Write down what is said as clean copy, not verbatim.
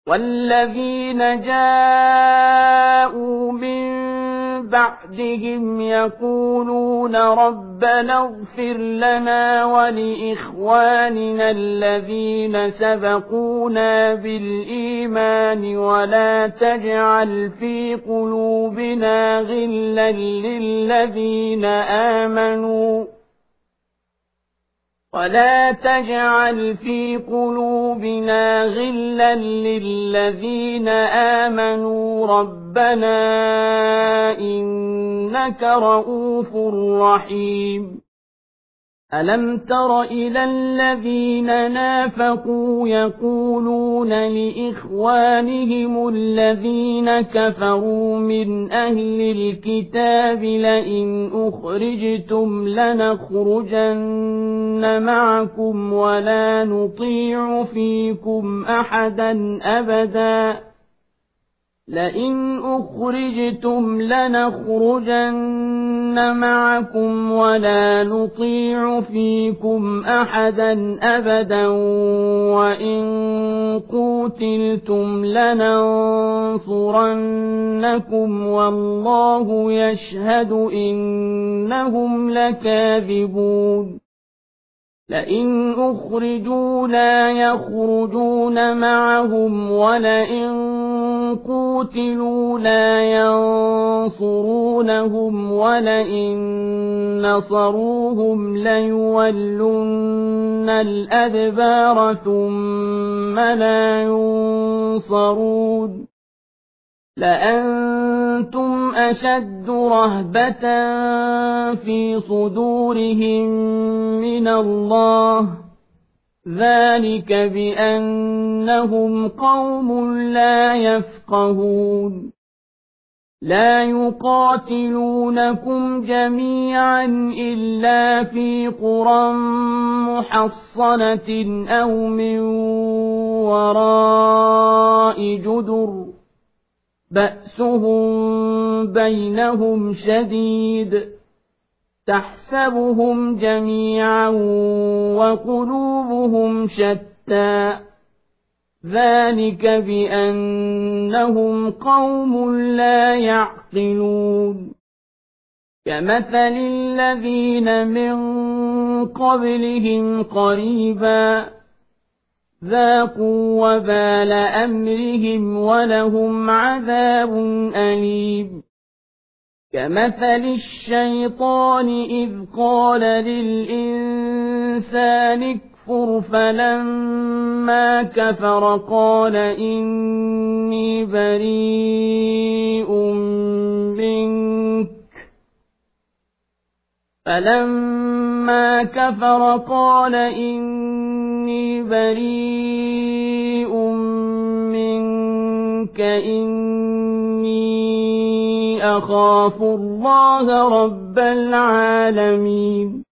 والذين جاءوا من بعدهم يقولون ربنا اغفر لنا ولإخواننا الذين سبقونا بالإيمان ولا تجعل في قلوبنا غلا للذين آمنوا ربنا إنك رؤوف رحيم. ألم تر إلى الذين نافقوا يقولون لإخوانهم الذين كفروا من أهل الكتاب لئن أخرجتم لنخرجن معكم ولا نطيع فيكم أحدا أبدا وإن قوتلتم لننصرنكم والله يشهد إنهم لكاذبون. لئن أخرجوا لا يخرجون معهم ولئن قوتلوا لا ينصرونهم ولئن نصروهم ليولن الأدبار ثم لا ينصرون. لأنتم أشد رهبة في صدورهم من الله ذلك بأنهم قوم لا يفقهون. لا يقاتلونكم جميعا إلا في قرى محصنة أو من وراء جدر بأسهم بينهم شديد تحسبهم جميعا وقلوبهم شتى ذلك بأنهم قوم لا يعقلون. كمثل الذين من قبلهم قريبا ذاقوا وبال أمرهم ولهم عذاب أليم. كمثل الشيطان إذ قال للإنسان اكفر فلما كفر قال إني بريء منك إني أخاف الله رب العالمين.